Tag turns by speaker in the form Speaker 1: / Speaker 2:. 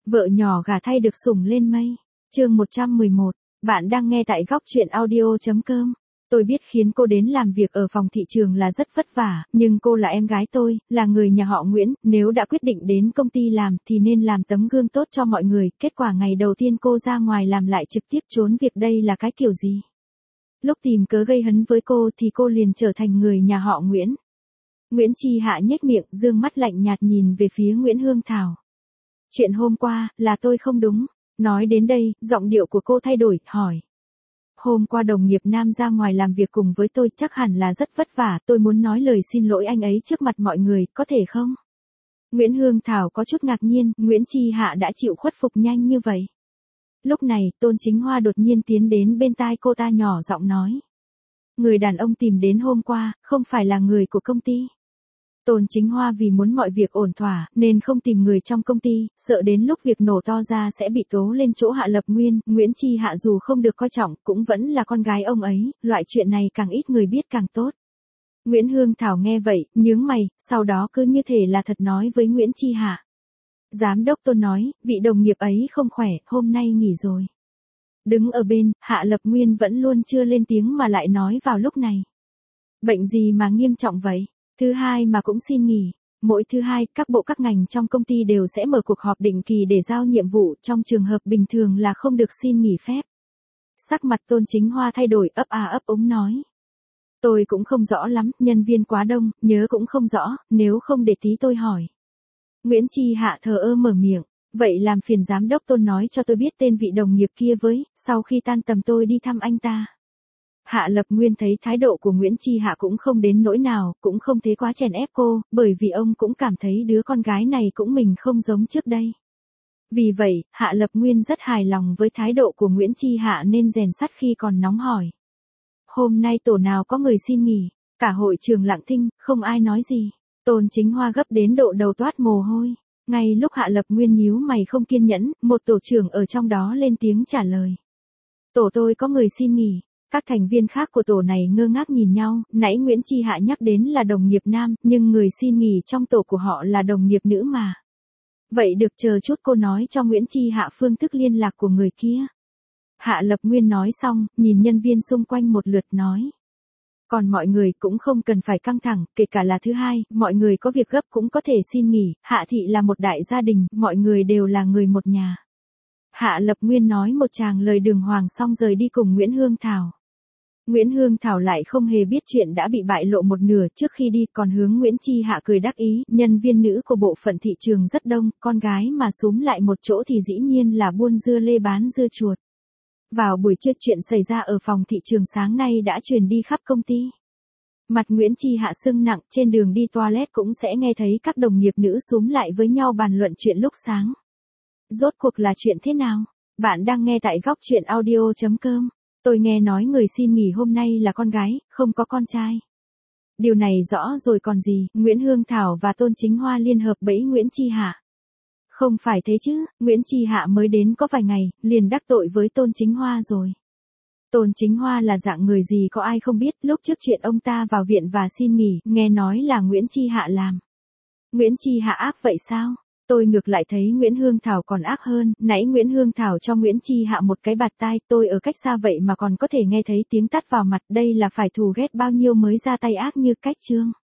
Speaker 1: Vợ nhỏ gả thay được sủng lên mây. Chương 111. Bạn đang nghe tại góc truyện audio.com. Tôi biết khiến cô đến làm việc ở phòng thị trường là rất vất vả, nhưng cô là em gái tôi, là người nhà họ Nguyễn, nếu đã quyết định đến công ty làm thì nên làm tấm gương tốt cho mọi người. Kết quả ngày đầu tiên cô ra ngoài làm lại trực tiếp trốn việc, đây là cái kiểu gì? Lúc tìm cớ gây hấn với cô thì cô liền trở thành người nhà họ Nguyễn. Nguyễn Chi Hạ nhếch miệng, dương mắt lạnh nhạt nhìn về phía Nguyễn Hương Thảo. Chuyện hôm qua, là tôi không đúng. Nói đến đây, giọng điệu của cô thay đổi, hỏi. Hôm qua đồng nghiệp nam ra ngoài làm việc cùng với tôi, chắc hẳn là rất vất vả, tôi muốn nói lời xin lỗi anh ấy trước mặt mọi người, có thể không? Nguyễn Hương Thảo có chút ngạc nhiên, Nguyễn Chi Hạ đã chịu khuất phục nhanh như vậy. Lúc này, Tôn Chính Hoa đột nhiên tiến đến bên tai cô ta nhỏ giọng nói. Người đàn ông tìm đến hôm qua, không phải là người của công ty. Tôn Chính Hoa vì muốn mọi việc ổn thỏa, nên không tìm người trong công ty, sợ đến lúc việc nổ to ra sẽ bị tố lên chỗ Hạ Lập Nguyên. Nguyễn Chi Hạ dù không được coi trọng, cũng vẫn là con gái ông ấy, loại chuyện này càng ít người biết càng tốt. Nguyễn Hương Thảo nghe vậy, nhướng mày, sau đó cứ như thể là thật nói với Nguyễn Chi Hạ. Giám đốc Tôn nói, vị đồng nghiệp ấy không khỏe, hôm nay nghỉ rồi. Đứng ở bên, Hạ Lập Nguyên vẫn luôn chưa lên tiếng mà lại nói vào lúc này. Bệnh gì mà nghiêm trọng vậy? Thứ hai mà cũng xin nghỉ. Mỗi thứ hai, các bộ các ngành trong công ty đều sẽ mở cuộc họp định kỳ để giao nhiệm vụ, trong trường hợp bình thường là không được xin nghỉ phép. Sắc mặt Tôn Chính Hoa thay đổi, ấp a ấp úng nói. Tôi cũng không rõ lắm, nhân viên quá đông, nhớ cũng không rõ, nếu không để tí tôi hỏi. Nguyễn Chi Hạ thờ ơ mở miệng. Vậy làm phiền giám đốc Tôn nói cho tôi biết tên vị đồng nghiệp kia với, sau khi tan tầm tôi đi thăm anh ta. Hạ Lập Nguyên thấy thái độ của Nguyễn Chi Hạ cũng không đến nỗi nào, cũng không thế quá chèn ép cô, bởi vì ông cũng cảm thấy đứa con gái này cũng mình không giống trước đây. Vì vậy, Hạ Lập Nguyên rất hài lòng với thái độ của Nguyễn Chi Hạ nên rèn sắt khi còn nóng hỏi. Hôm nay tổ nào có người xin nghỉ, cả hội trường lặng thinh, không ai nói gì. Tôn Chính Hoa gấp đến độ đầu toát mồ hôi. Ngay lúc Hạ Lập Nguyên nhíu mày không kiên nhẫn, một tổ trưởng ở trong đó lên tiếng trả lời. Tổ tôi có người xin nghỉ. Các thành viên khác của tổ này ngơ ngác nhìn nhau, nãy Nguyễn Chi Hạ nhắc đến là đồng nghiệp nam, nhưng người xin nghỉ trong tổ của họ là đồng nghiệp nữ mà. Vậy được, chờ chút cô nói cho Nguyễn Chi Hạ phương thức liên lạc của người kia. Hạ Lập Nguyên nói xong, nhìn nhân viên xung quanh một lượt nói. Còn mọi người cũng không cần phải căng thẳng, kể cả là thứ hai, mọi người có việc gấp cũng có thể xin nghỉ, Hạ thị là một đại gia đình, mọi người đều là người một nhà. Hạ Lập Nguyên nói một tràng lời đường hoàng xong rời đi cùng Nguyễn Hương Thảo. Nguyễn Hương Thảo lại không hề biết chuyện đã bị bại lộ một nửa, trước khi đi còn hướng Nguyễn Chi Hạ cười đắc ý, nhân viên nữ của bộ phận thị trường rất đông, con gái mà xúm lại một chỗ thì dĩ nhiên là buôn dưa lê bán dưa chuột. Vào buổi trưa, chuyện xảy ra ở phòng thị trường sáng nay đã truyền đi khắp công ty. Mặt Nguyễn Chi Hạ sưng nặng, trên đường đi toilet cũng sẽ nghe thấy các đồng nghiệp nữ xúm lại với nhau bàn luận chuyện lúc sáng. Rốt cuộc là chuyện thế nào? Bạn đang nghe tại góc truyện audio.com. Tôi nghe nói người xin nghỉ hôm nay là con gái, không có con trai. Điều này rõ rồi còn gì, Nguyễn Hương Thảo và Tôn Chính Hoa liên hợp bẫy Nguyễn Chi Hạ. Không phải thế chứ, Nguyễn Chi Hạ mới đến có vài ngày, liền đắc tội với Tôn Chính Hoa rồi. Tôn Chính Hoa là dạng người gì có ai không biết, lúc trước chuyện ông ta vào viện và xin nghỉ, nghe nói là Nguyễn Chi Hạ làm. Nguyễn Chi Hạ ác vậy sao? Tôi ngược lại thấy Nguyễn Hương Thảo còn ác hơn, nãy Nguyễn Hương Thảo cho Nguyễn Chi Hạ một cái bạt tai, tôi ở cách xa vậy mà còn có thể nghe thấy tiếng tát vào mặt, đây là phải thù ghét bao nhiêu mới ra tay ác như cách Trương.